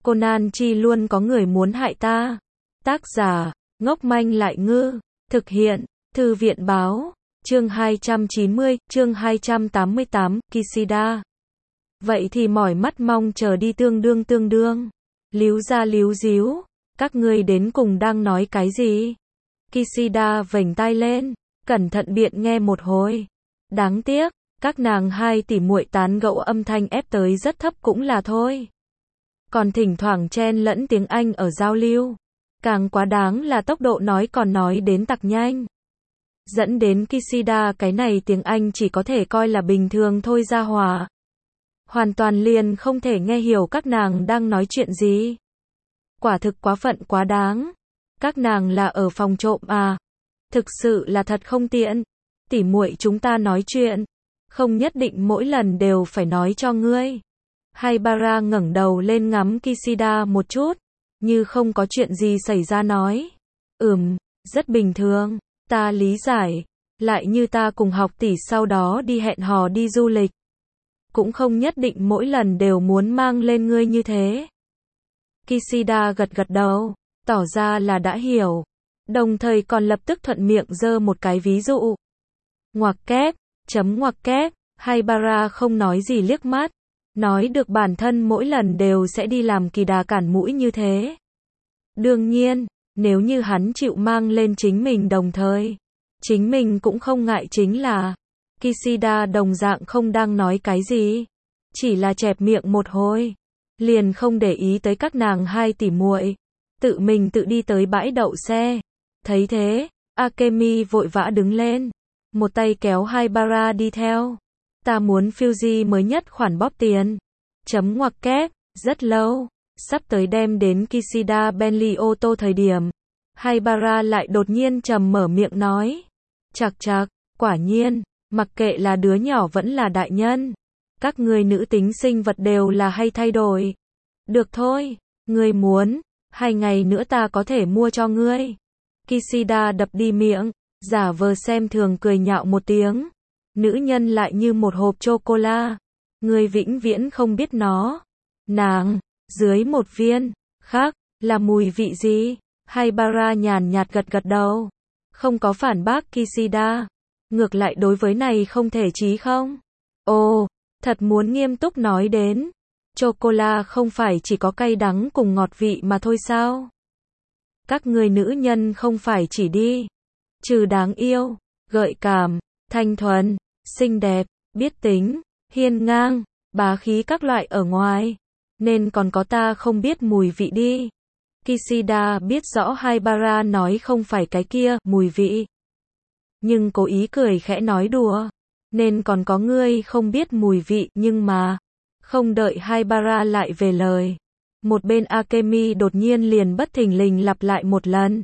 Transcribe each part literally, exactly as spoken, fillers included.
Conan chi luôn có người muốn hại ta. Tác giả, ngốc manh lại ngư. Thực hiện, Thư viện báo. Chương hai trăm chín mươi, chương hai trăm tám mươi tám, Kishida. Vậy thì mỏi mắt mong chờ đi tương đương tương đương. Líu ra líu díu. Các ngươi đến cùng đang nói cái gì? Kishida vểnh tai lên, cẩn thận biện nghe một hồi. Đáng tiếc, các nàng hai tỷ muội tán gẫu âm thanh ép tới rất thấp cũng là thôi. Còn thỉnh thoảng chen lẫn tiếng Anh ở giao lưu. Càng quá đáng là tốc độ nói còn nói đến tặc nhanh. Dẫn đến Kishida cái này tiếng Anh chỉ có thể coi là bình thường thôi ra hòa. Hoàn toàn liền không thể nghe hiểu các nàng đang nói chuyện gì. Quả thực quá phận quá đáng. Các nàng là ở phòng trộm à? Thực sự là thật không tiện. Tỉ muội chúng ta nói chuyện, không nhất định mỗi lần đều phải nói cho ngươi. Haibara ngẩng đầu lên ngắm Kishida một chút, như không có chuyện gì xảy ra nói. Ừm, rất bình thường, ta lý giải. Lại như ta cùng học tỷ sau đó đi hẹn hò đi du lịch. Cũng không nhất định mỗi lần đều muốn mang lên ngươi như thế. Kishida gật gật đầu, tỏ ra là đã hiểu. Đồng thời còn lập tức thuận miệng giơ một cái ví dụ. Ngoặc kép, chấm ngoặc kép, Haibara không nói gì liếc mắt. Nói được bản thân mỗi lần đều sẽ đi làm kỳ đà cản mũi như thế. Đương nhiên, nếu như hắn chịu mang lên chính mình đồng thời, chính mình cũng không ngại chính là. Kishida đồng dạng không đang nói cái gì, chỉ là chẹp miệng một hồi, liền không để ý tới các nàng hai tỷ muội, tự mình tự đi tới bãi đậu xe. Thấy thế, Akemi vội vã đứng lên, một tay kéo Haibara đi theo. Ta muốn Fuji mới nhất khoản bóp tiền. Chấm ngoặc kép, rất lâu, sắp tới đem đến Kishida Bentley ô tô thời điểm. Haibara lại đột nhiên trầm mở miệng nói. Chạc chạc, quả nhiên, mặc kệ là đứa nhỏ vẫn là đại nhân. Các người nữ tính sinh vật đều là hay thay đổi. Được thôi, ngươi muốn, hai ngày nữa ta có thể mua cho ngươi. Kishida đập đi miệng, giả vờ xem thường cười nhạo một tiếng. Nữ nhân lại như một hộp chocola. Ngươi vĩnh viễn không biết nó. Nàng, dưới một viên, khác, là mùi vị gì? Haibara nhàn nhạt gật gật đầu. Không có phản bác Kishida. Ngược lại đối với này không thể chí không? Ồ, thật muốn nghiêm túc nói đến. Chocola không phải chỉ có cay đắng cùng ngọt vị mà thôi sao? Các người nữ nhân không phải chỉ đi. Trừ đáng yêu, gợi cảm, thanh thuần, xinh đẹp, biết tính, hiên ngang, bá khí các loại ở ngoài. Nên còn có ta không biết mùi vị đi. Kishida biết rõ Haibara nói không phải cái kia, mùi vị. Nhưng cố ý cười khẽ nói đùa. Nên còn có ngươi không biết mùi vị, nhưng mà. Không đợi Haibara lại về lời. Một bên Akemi đột nhiên liền bất thình lình lặp lại một lần.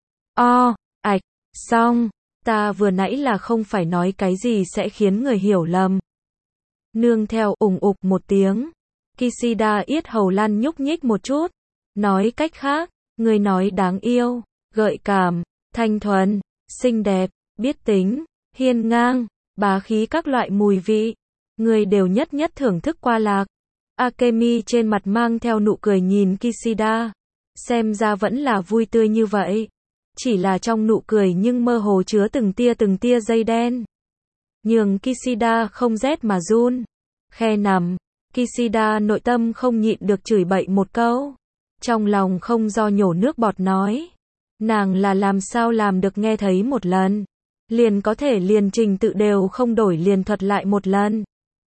O, ạch, xong. Ta vừa nãy là không phải nói cái gì sẽ khiến người hiểu lầm. Nương theo ủng ục một tiếng. Kishida yết hầu lăn nhúc nhích một chút. Nói cách khác, người nói đáng yêu, gợi cảm, thanh thuần, xinh đẹp, biết tính, hiên ngang, bá khí các loại mùi vị. Người đều nhất nhất thưởng thức qua lạc. Akemi trên mặt mang theo nụ cười nhìn Kishida. Xem ra vẫn là vui tươi như vậy. Chỉ là trong nụ cười nhưng mơ hồ chứa từng tia từng tia dây đen. Nhường Kishida không rét mà run. Khe nằm, Kishida nội tâm không nhịn được chửi bậy một câu. Trong lòng không do nhổ nước bọt nói. Nàng là làm sao làm được nghe thấy một lần. Liền có thể liền trình tự đều không đổi liền thuật lại một lần.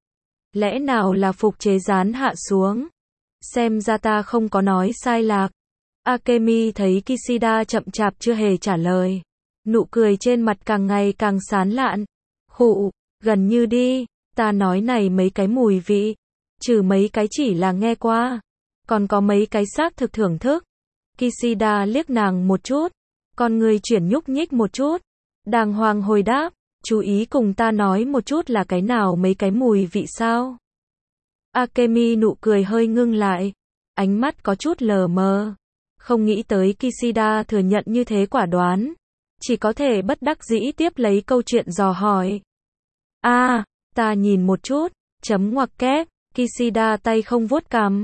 Lẽ nào là phục chế gián hạ xuống. Xem ra ta không có nói sai lạc. Akemi thấy Kishida chậm chạp chưa hề trả lời. Nụ cười trên mặt càng ngày càng sán lạn. Khụ, gần như đi, ta nói này mấy cái mùi vị. Trừ mấy cái chỉ là nghe qua. Còn có mấy cái xác thực thưởng thức. Kishida liếc nàng một chút. Con người chuyển nhúc nhích một chút. Đàng hoàng hồi đáp. Chú ý cùng ta nói một chút là cái nào mấy cái mùi vị sao? Akemi nụ cười hơi ngưng lại. Ánh mắt có chút lờ mờ. Không nghĩ tới Kishida thừa nhận như thế quả đoán. Chỉ có thể bất đắc dĩ tiếp lấy câu chuyện dò hỏi. A, à, ta nhìn một chút, chấm ngoặc kép, Kishida tay không vuốt cằm.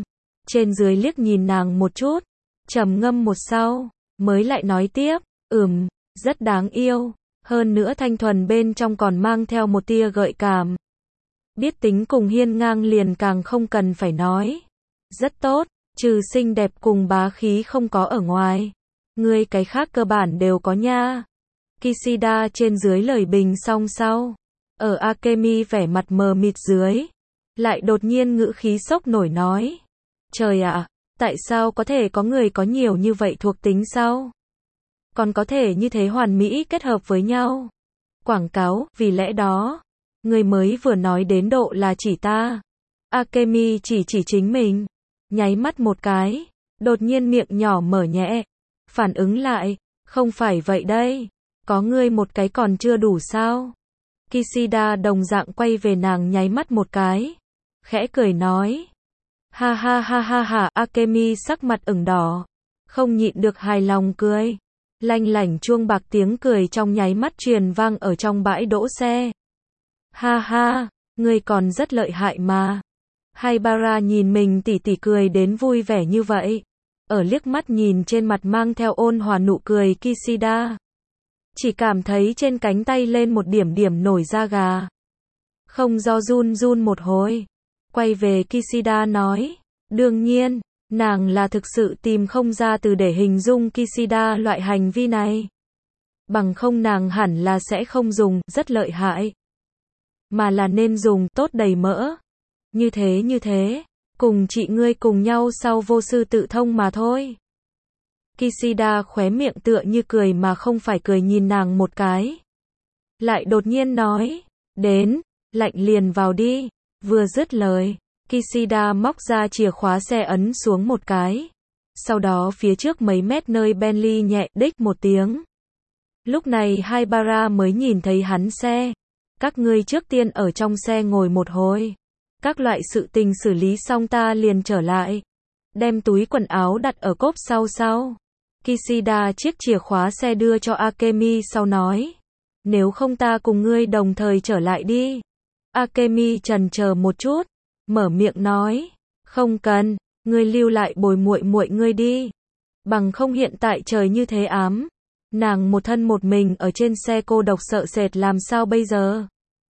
trên dưới liếc nhìn nàng một chút, trầm ngâm một sau, mới lại nói tiếp, ừm, rất đáng yêu, hơn nữa thanh thuần bên trong còn mang theo một tia gợi cảm. Biết tính cùng hiên ngang liền càng không cần phải nói. Rất tốt, trừ xinh đẹp cùng bá khí không có ở ngoài. Ngươi cái khác cơ bản đều có nha. Kishida trên dưới lời bình xong sau. Ở Akemi vẻ mặt mờ mịt dưới. Lại đột nhiên ngữ khí sốc nổi nói. Trời ạ, tại sao có thể có người có nhiều như vậy thuộc tính sao? Còn có thể như thế hoàn mỹ kết hợp với nhau. Quảng cáo, vì lẽ đó. Người mới vừa nói đến độ là chỉ ta. Akemi chỉ chỉ chính mình. Nháy mắt một cái. Đột nhiên miệng nhỏ mở nhẹ. Phản ứng lại. Không phải vậy đây. Có ngươi một cái còn chưa đủ sao? Kishida đồng dạng quay về nàng nháy mắt một cái. Khẽ cười nói. Ha ha ha ha ha. Akemi sắc mặt ửng đỏ. Không nhịn được hài lòng cười. Lanh lảnh chuông bạc tiếng cười trong nháy mắt truyền vang ở trong bãi đỗ xe. Ha ha, ngươi còn rất lợi hại mà. Haibara nhìn mình tỉ tỉ cười đến vui vẻ như vậy. Ở liếc mắt nhìn trên mặt mang theo ôn hòa nụ cười Kishida. Chỉ cảm thấy trên cánh tay lên một điểm điểm nổi da gà. Không do run run một hồi. Quay về Kishida nói. Đương nhiên, nàng là thực sự tìm không ra từ để hình dung Kishida loại hành vi này. Bằng không nàng hẳn là sẽ không dùng, rất lợi hại. Mà là nên dùng, tốt đầy mỡ. Như thế như thế, cùng chị ngươi cùng nhau sau vô sư tự thông mà thôi. Kishida khóe miệng tựa như cười mà không phải cười nhìn nàng một cái. Lại đột nhiên nói, đến, lạnh liền vào đi. Vừa dứt lời, Kishida móc ra chìa khóa xe ấn xuống một cái. Sau đó phía trước mấy mét nơi Bentley nhẹ đích một tiếng. Lúc này Haibara mới nhìn thấy hắn xe. Các ngươi trước tiên ở trong xe ngồi một hồi. Các loại sự tình xử lý xong ta liền trở lại. Đem túi quần áo đặt ở cốp sau sau. Kishida chiếc chìa khóa xe đưa cho Akemi sau nói. Nếu không ta cùng ngươi đồng thời trở lại đi. Akemi chần chờ một chút. Mở miệng nói. Không cần, ngươi lưu lại bồi muội muội ngươi đi. Bằng không hiện tại trời như thế ám. Nàng một thân một mình ở trên xe cô độc sợ sệt làm sao bây giờ?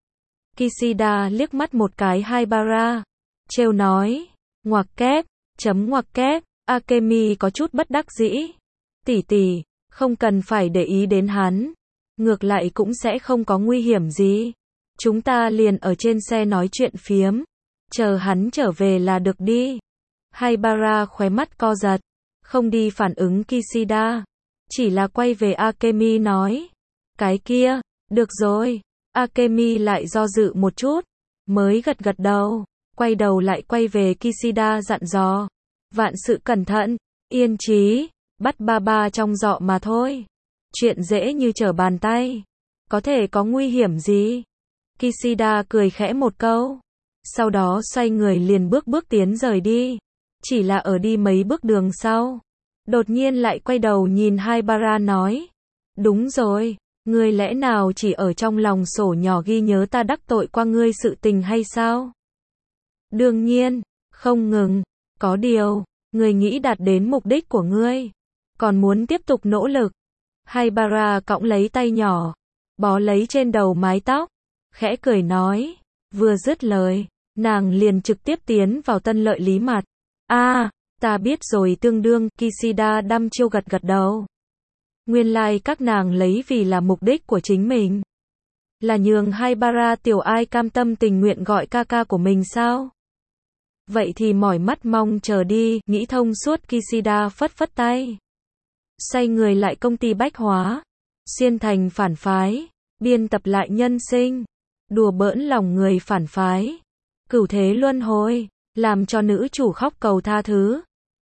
Kishida liếc mắt một cái Haibara. Trêu nói. Ngoặc kép, chấm ngoặc kép. Akemi có chút bất đắc dĩ. Tỷ tỷ, không cần phải để ý đến hắn. Ngược lại cũng sẽ không có nguy hiểm gì. Chúng ta liền ở trên xe nói chuyện phiếm. Chờ hắn trở về là được đi. Haibara khóe mắt co giật. Không đi phản ứng Kishida. Chỉ là quay về Akemi nói. Cái kia, được rồi. Akemi lại do dự một chút. Mới gật gật đầu. Quay đầu lại quay về Kishida dặn dò. Vạn sự cẩn thận. Yên trí. Bắt ba ba trong dọ mà thôi. Chuyện dễ như trở bàn tay. Có thể có nguy hiểm gì? Kishida cười khẽ một câu. Sau đó xoay người liền bước bước tiến rời đi. Chỉ là ở đi mấy bước đường sau. Đột nhiên lại quay đầu nhìn Haibara nói. Đúng rồi, ngươi lẽ nào chỉ ở trong lòng sổ nhỏ ghi nhớ ta đắc tội qua ngươi sự tình hay sao? Đương nhiên, không ngừng. Có điều, ngươi nghĩ đạt đến mục đích của ngươi. Còn muốn tiếp tục nỗ lực. Haibara cõng lấy tay nhỏ. Bó lấy trên đầu mái tóc. Khẽ cười nói. Vừa dứt lời, nàng liền trực tiếp tiến vào tân lợi lý mặt. A, à, ta biết rồi tương đương, Kishida đăm chiêu gật gật đầu. Nguyên lai like các nàng lấy vì là mục đích của chính mình. Là nhường Haibara tiểu ai cam tâm tình nguyện gọi ca ca của mình sao? Vậy thì mỏi mắt mong chờ đi, nghĩ thông suốt Kishida phất phất tay. Xoay người lại công ty bách hóa. Xuyên thành phản phái. Biên tập lại nhân sinh. Đùa bỡn lòng người phản phái. Cửu thế luân hồi. Làm cho nữ chủ khóc cầu tha thứ.